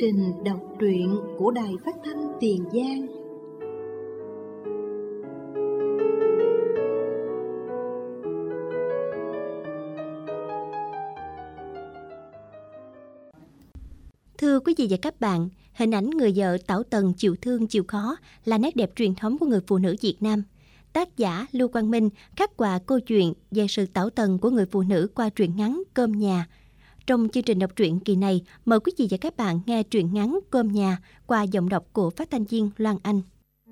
trình đọc truyện của Đài Phát thanh Tiền Giang. Thưa quý vị và các bạn, hình ảnh người vợ tảo tần chịu thương chịu khó là nét đẹp truyền thống của người phụ nữ Việt Nam. Tác giả Lưu Quang Minh khắc họa câu chuyện về sự tảo tần của người phụ nữ qua truyện ngắn Cơm Nhà. Trong chương trình đọc truyện kỳ này, mời quý vị và các bạn nghe truyện ngắn Cơm Nhà qua giọng đọc của phát thanh viên Loan Anh.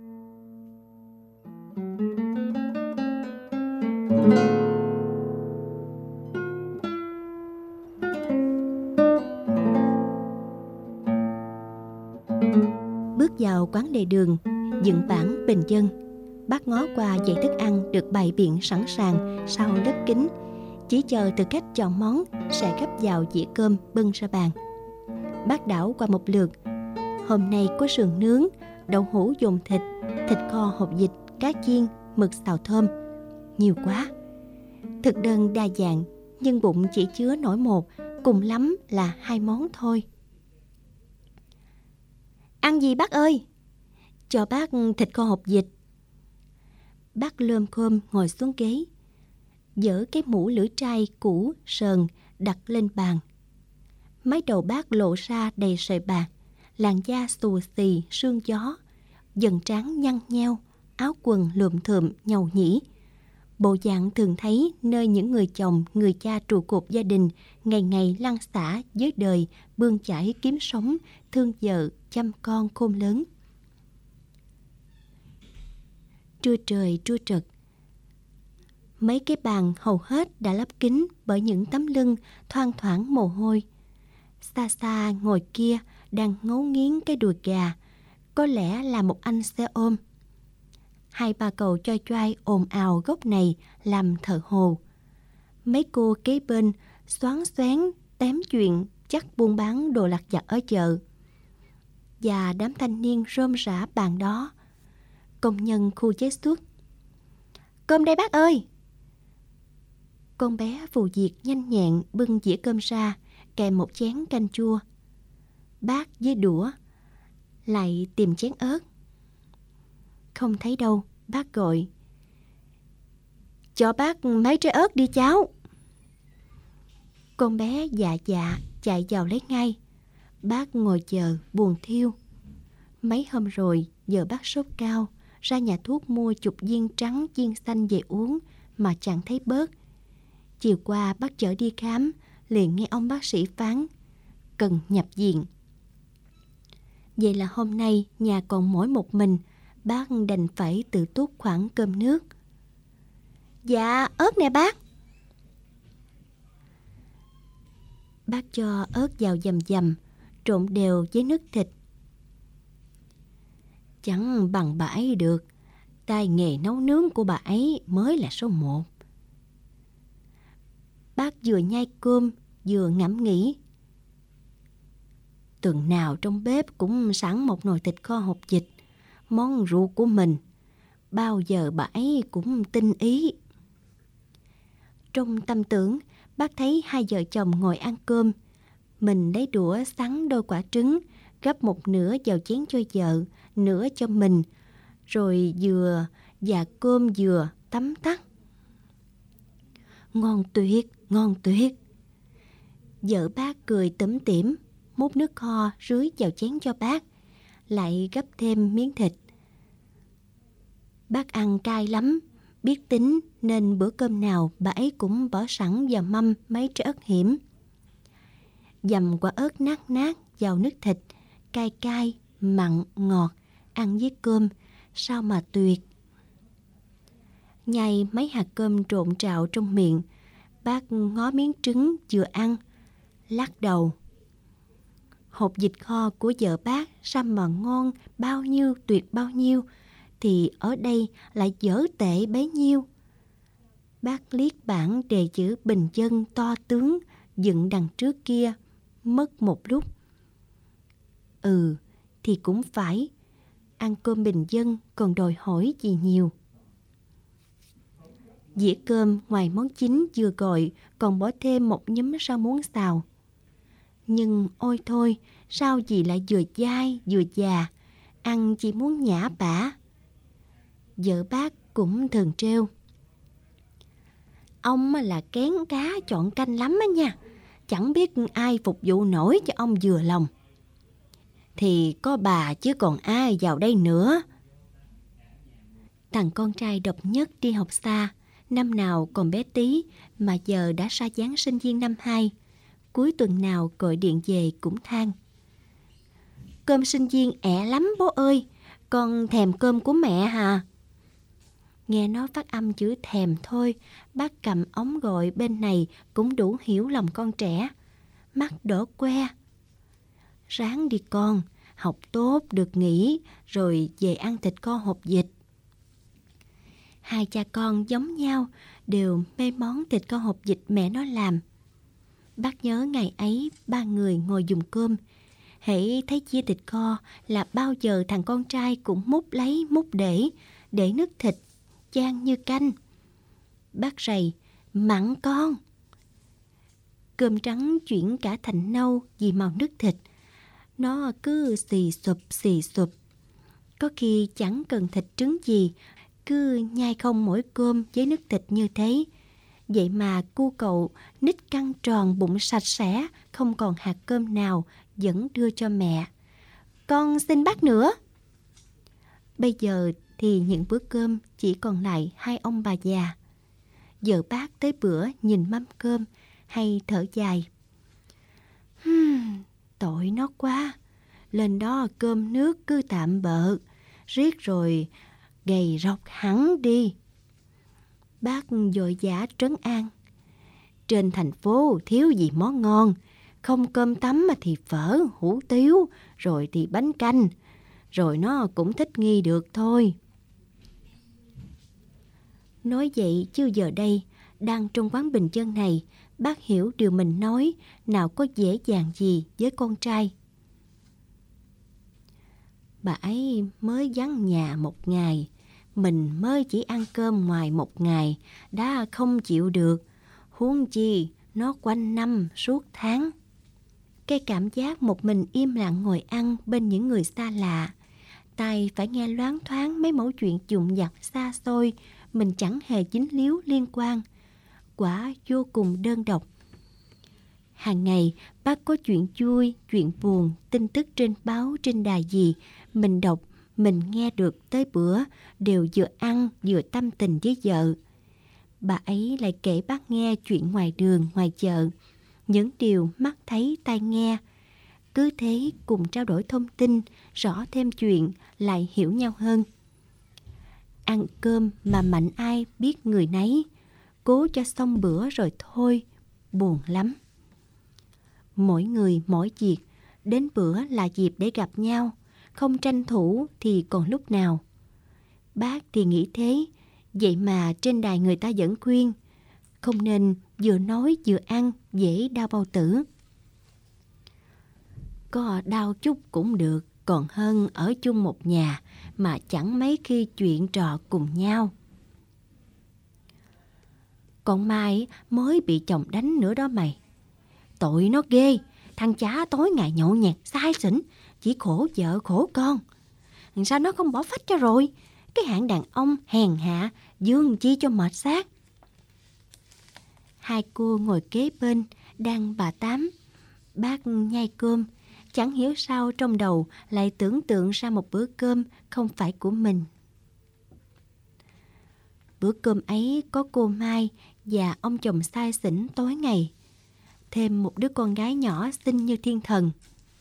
Bước vào quán lề đường, dựng bảng bình dân, bác ngó qua dãy thức ăn được bày biện sẵn sàng sau lớp kính, chỉ chờ từ cách chọn món sẽ gấp vào dĩa cơm bưng ra bàn. Bác đảo qua một lượt. Hôm nay có sườn nướng, đậu hũ dồn thịt, thịt kho hột vịt, cá chiên, mực xào thơm. Nhiều quá. Thực đơn đa dạng, nhưng bụng chỉ chứa nổi một, cùng lắm là 2 món thôi. Ăn gì bác ơi? Cho bác thịt kho hột vịt. Bác lơm khôm ngồi xuống ghế, dỡ cái mũ lưỡi trai cũ sờn đặt lên bàn. Mái đầu bác lộ ra đầy sợi bạc, làn da xù xì sương gió, dần trán nhăn nheo, áo quần lượm thượm nhầu nhĩ. Bộ dạng thường thấy nơi những người chồng, người cha trụ cột gia đình ngày ngày lăn xả với đời, bươn chải kiếm sống, thương vợ, chăm con khôn lớn. Trưa trời trưa trật, mấy cái bàn hầu hết đã lắp kín bởi những tấm lưng thoang thoảng mồ hôi. Xa xa ngồi kia đang ngấu nghiến cái đùi gà, có lẽ là một anh xe ôm. 2-3 cậu choi choai ồn ào gốc này làm thợ hồ. Mấy cô kế bên xoắn xoáng tém chuyện chắc buôn bán đồ lặt vặt ở chợ. Và đám thanh niên rôm rả bàn đó. Công nhân khu chế xuất. Cơm đây bác ơi! Con bé phù diệt nhanh nhẹn bưng dĩa cơm ra, kèm một chén canh chua. Bác với đũa lại tìm chén ớt. Không thấy đâu, bác gọi. Cho bác mấy trái ớt đi cháu. Con bé dạ chạy vào lấy ngay. Bác ngồi chờ buồn thiêu. Mấy hôm rồi giờ bác sốt cao, ra nhà thuốc mua chục viên trắng viên xanh về uống mà chẳng thấy bớt. Chiều qua bác chở đi khám, liền nghe ông bác sĩ phán cần nhập viện. Vậy là hôm nay nhà còn mỗi một mình, bác đành phải tự túc khoản cơm nước. Dạ, ớt nè bác. Bác cho ớt vào dầm, trộn đều với nước thịt. Chẳng bằng bà ấy được, tay nghề nấu nướng của bà ấy mới là số 1. Bác vừa nhai cơm vừa ngẫm nghĩ. Tuần nào trong bếp cũng sẵn một nồi thịt kho hột vịt, món ruột của mình. Bao giờ bà ấy cũng tinh ý. Trong tâm tưởng, bác thấy 2 vợ chồng ngồi ăn cơm. Mình lấy đũa sắn đôi quả trứng, gắp một nửa vào chén cho vợ, nửa cho mình, rồi vừa và cơm vừa tấm tắc. Ngon tuyệt, ngon tuyệt. Vợ bác cười tủm tỉm, múc nước kho rưới vào chén cho bác, lại gắp thêm miếng thịt. Bác ăn cay lắm, biết tính nên bữa cơm nào bà ấy cũng bỏ sẵn vào mâm mấy trái ớt hiểm. Dầm quả ớt nát nát vào nước thịt, cay cay, mặn, ngọt, ăn với cơm, sao mà tuyệt. Nhai mấy hạt cơm trộn trạo trong miệng, bác ngó miếng trứng vừa ăn, lắc đầu. Hột vịt kho của vợ bác sao mà ngon bao nhiêu tuyệt bao nhiêu, thì ở đây lại dở tệ bấy nhiêu. Bác liếc bảng đề chữ bình dân to tướng dựng đằng trước kia, mất một lúc. Thì cũng phải, ăn cơm bình dân còn đòi hỏi gì nhiều. Dĩa cơm ngoài món chính vừa gọi còn bỏ thêm một nhúm rau muống xào. Nhưng ôi thôi, sao dì lại vừa dai vừa già, ăn chỉ muốn nhả bả. Vợ bác cũng thường trêu: ông là kén cá chọn canh lắm á nha, chẳng biết ai phục vụ nổi cho ông vừa lòng. Thì có bà chứ còn ai vào đây nữa. Thằng con trai độc nhất đi học xa, năm nào còn bé tí mà giờ đã ra dáng sinh viên năm 2. Cuối tuần nào gọi điện về cũng than: cơm sinh viên ẻ lắm bố ơi, con thèm cơm của mẹ hà. Nghe nó phát âm chữ thèm thôi, bác cầm ống gọi bên này cũng đủ hiểu lòng con trẻ. Mắt đỏ que: ráng đi con, học tốt được nghỉ rồi về ăn thịt kho hột vịt. Hai cha con giống nhau, đều mê món thịt kho hột vịt mẹ nó làm. Bác nhớ ngày ấy ba người ngồi dùng cơm, hễ thấy chia thịt kho là bao giờ thằng con trai cũng múc lấy múc để nước thịt chan như canh. Bác rầy: mặn con. Cơm trắng chuyển cả thành nâu vì màu nước thịt. Nó cứ xì sụp. Có khi chẳng cần thịt trứng gì, cứ nhai không mỗi cơm với nước thịt như thế. Vậy mà cu cậu nít căng tròn bụng sạch sẽ, không còn hạt cơm nào, vẫn đưa cho mẹ: con xin bác nữa. Bây giờ thì những bữa cơm chỉ còn lại hai ông bà già. Vợ bác tới bữa nhìn mâm cơm hay thở dài: tội nó quá, lên đó cơm nước cứ tạm bợ, riết rồi gầy rộc hẳn đi. Bác vội vã trấn an: trên thành phố thiếu gì món ngon, không cơm tấm mà thì phở, hủ tiếu, rồi thì bánh canh, rồi nó cũng thích nghi được thôi. Nói vậy chứ giờ đây, đang trong quán bình dân này, bác hiểu điều mình nói, nào có dễ dàng gì với con trai. Bà ấy mới vắng nhà một ngày, mình mới chỉ ăn cơm ngoài một ngày, đã không chịu được, huống chi nó quanh năm suốt tháng. Cái cảm giác một mình im lặng ngồi ăn bên những người xa lạ, tai phải nghe loáng thoáng mấy mẩu chuyện vụn vặt xa xôi, mình chẳng hề dính líu liên quan, quả vô cùng đơn độc. Hàng ngày bác có chuyện vui, chuyện buồn, tin tức trên báo, trên đài gì, mình đọc, mình nghe được tới bữa, đều vừa ăn vừa tâm tình với vợ. Bà ấy lại kể bác nghe chuyện ngoài đường, ngoài chợ, những điều mắt thấy tai nghe. Cứ thế cùng trao đổi thông tin, rõ thêm chuyện, lại hiểu nhau hơn. Ăn cơm mà mạnh ai biết người nấy, cố cho xong bữa rồi thôi, buồn lắm. Mỗi người mỗi việc, đến bữa là dịp để gặp nhau, không tranh thủ thì còn lúc nào. Bác thì nghĩ thế, vậy mà trên đài người ta vẫn khuyên không nên vừa nói vừa ăn, dễ đau bao tử. Có đau chút cũng được, còn hơn ở chung một nhà mà chẳng mấy khi chuyện trò cùng nhau. Con Mai mới bị chồng đánh nữa đó mày. Tội nó ghê, thằng chả tối ngày nhậu nhẹt say xỉn, chỉ khổ vợ khổ con. Sao nó không bỏ phách cho rồi? Cái hạng đàn ông hèn hạ, dương chi cho mệt xác. Hai cô ngồi kế bên, đang bà Tám. Bác nhai cơm, chẳng hiểu sao trong đầu lại tưởng tượng ra một bữa cơm không phải của mình. Bữa cơm ấy có cô Mai và ông chồng say xỉn tối ngày, thêm một đứa con gái nhỏ xinh như thiên thần.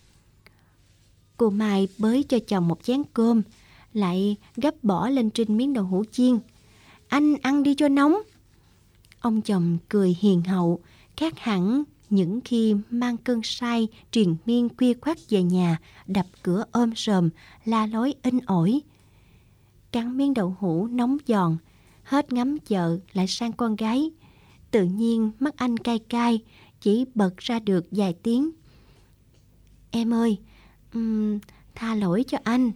Cô Mai bới cho chồng một chén cơm, lại gấp bỏ lên trên miếng đậu hũ chiên. Anh ăn đi cho nóng. Ông chồng cười hiền hậu, khác hẳn những khi mang cơn say triền miên khuya khoắt về nhà, đập cửa ôm sòm, la lối in ỏi. Cắn miếng đậu hũ nóng giòn, hết ngắm vợ lại sang con gái. Tự nhiên mắt anh cay cay, chỉ bật ra được vài tiếng: em ơi, tha lỗi cho anh.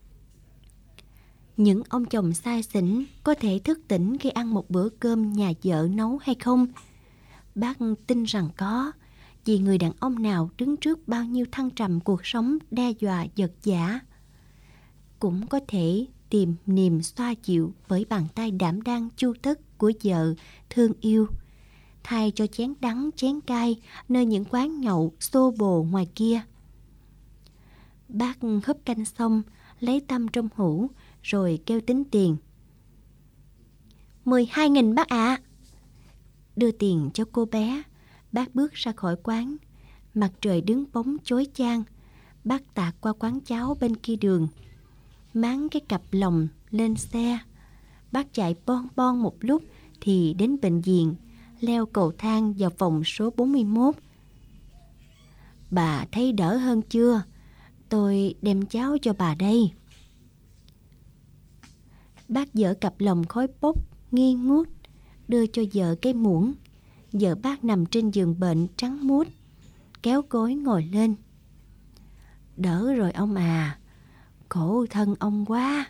Những ông chồng say xỉn có thể thức tỉnh khi ăn một bữa cơm nhà vợ nấu hay không? Bác tin rằng có, vì người đàn ông nào đứng trước bao nhiêu thăng trầm cuộc sống đe dọa vật vã. Cũng có thể tìm niềm xoa dịu bởi bàn tay đảm đang chu tất của vợ thương yêu, thay cho chén đắng chén cay nơi những quán nhậu xô bồ ngoài kia. Bác húp canh xong, lấy tăm trong hũ rồi kêu tính tiền. 12.000 bác ạ. Đưa tiền cho cô bé, bác bước ra khỏi quán. Mặt trời đứng bóng chói chang. Bác tạt qua quán cháo bên kia đường, máng cái cặp lồng lên xe. Bác chạy bon bon một lúc thì đến bệnh viện, leo cầu thang vào phòng số 41. Bà thấy đỡ hơn chưa? Tôi đem cháo cho bà đây. Bác dỡ cặp lồng khói bốc nghi ngút, đưa cho vợ cái muỗng. Vợ bác nằm trên giường bệnh trắng muốt, kéo gối ngồi lên. Đỡ rồi ông à, khổ thân ông quá.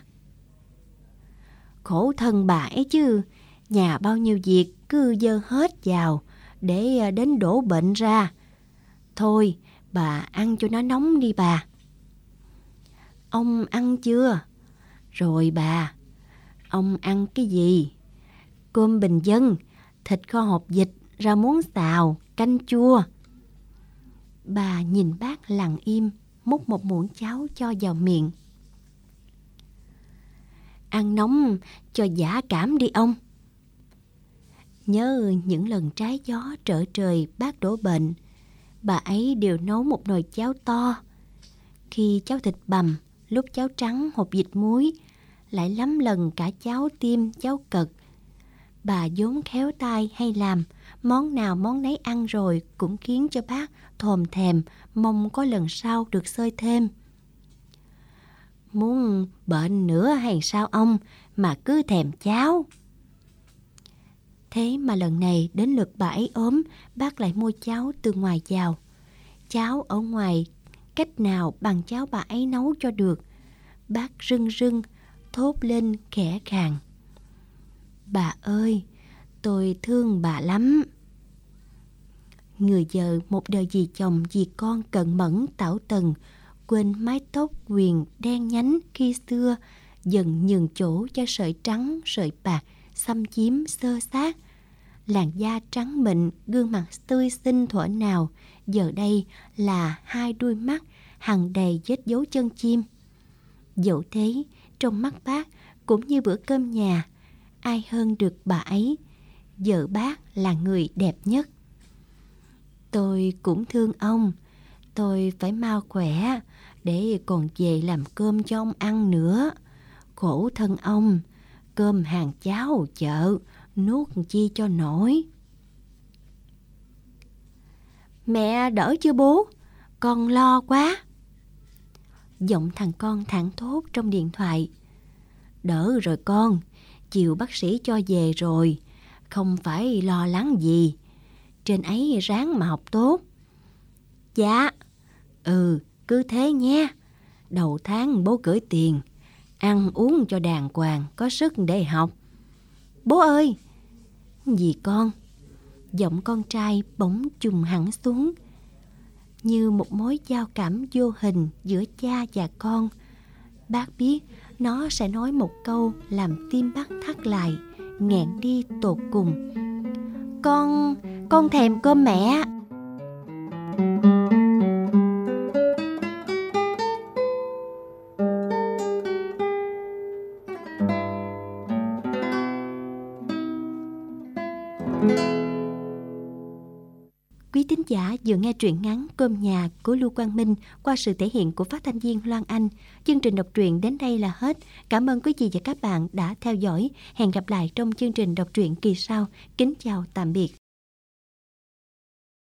Khổ thân bà ấy chứ, nhà bao nhiêu việc cứ dơ hết vào để đến đổ bệnh ra. Thôi, bà ăn cho nó nóng đi bà. Ông ăn chưa? Rồi bà. Ông ăn cái gì? Cơm bình dân, thịt kho hột vịt, rau muống xào, canh chua. Bà nhìn bác lặng im, múc một muỗng cháo cho vào miệng. Ăn nóng cho giả cảm đi ông. Nhớ những lần trái gió trở trời bác đổ bệnh, bà ấy đều nấu một nồi cháo to. Khi cháo thịt bằm, lúc cháo trắng hột vịt muối, lại lắm lần cả cháo tim, cháo cật. Bà vốn khéo tay hay làm, món nào món nấy ăn rồi cũng khiến cho bác thòm thèm, mong có lần sau được xơi thêm. Muốn bệnh nữa hay sao ông mà cứ thèm cháo? Thế mà lần này đến lượt bà ấy ốm, bác lại mua cháo từ ngoài vào. Cháo ở ngoài cách nào bằng cháo bà ấy nấu cho được. Bác rưng rưng thốt lên khẽ khàng. Bà ơi, tôi thương bà lắm. Người vợ một đời vì chồng vì con cẩn mẫn tảo tần, quên mái tóc quyền đen nhánh khi xưa, dần nhường chỗ cho sợi trắng sợi bạc xâm chiếm xơ xác. Làn da trắng mịn, gương mặt tươi xinh thuở nào, giờ đây là hai đuôi mắt hằn đầy vết dấu chân chim. Dẫu thế, trong mắt bác cũng như bữa cơm nhà, ai hơn được bà ấy. Vợ bác là người đẹp nhất. Tôi cũng thương ông. Tôi phải mau khỏe để còn về làm cơm cho ông ăn nữa. Khổ thân ông, cơm hàng cháo chợ, nuốt chi cho nổi. Mẹ đỡ chưa bố? Con lo quá. Giọng thằng con thảng thốt trong điện thoại. Đỡ rồi con, chiều bác sĩ cho về rồi, không phải lo lắng gì. Trên ấy ráng mà học tốt. Dạ. Cứ thế nhé. Đầu tháng bố gửi tiền, ăn uống cho đàng hoàng, có sức để học. Bố ơi! Gì con? Giọng con trai bỗng trùng hẳn xuống, như một mối giao cảm vô hình giữa cha và con. Bác biết nó sẽ nói một câu làm tim bác thắt lại, nghẹn đi tột cùng. Con thèm cơm mẹ. Quý thính giả vừa nghe truyện ngắn Cơm nhà của Lưu Quang Minh qua sự thể hiện của phát thanh viên Loan Anh. Chương trình đọc truyện đến đây là hết. Cảm ơn quý vị và các bạn đã theo dõi. Hẹn gặp lại trong chương trình đọc truyện kỳ sau. Kính chào tạm biệt.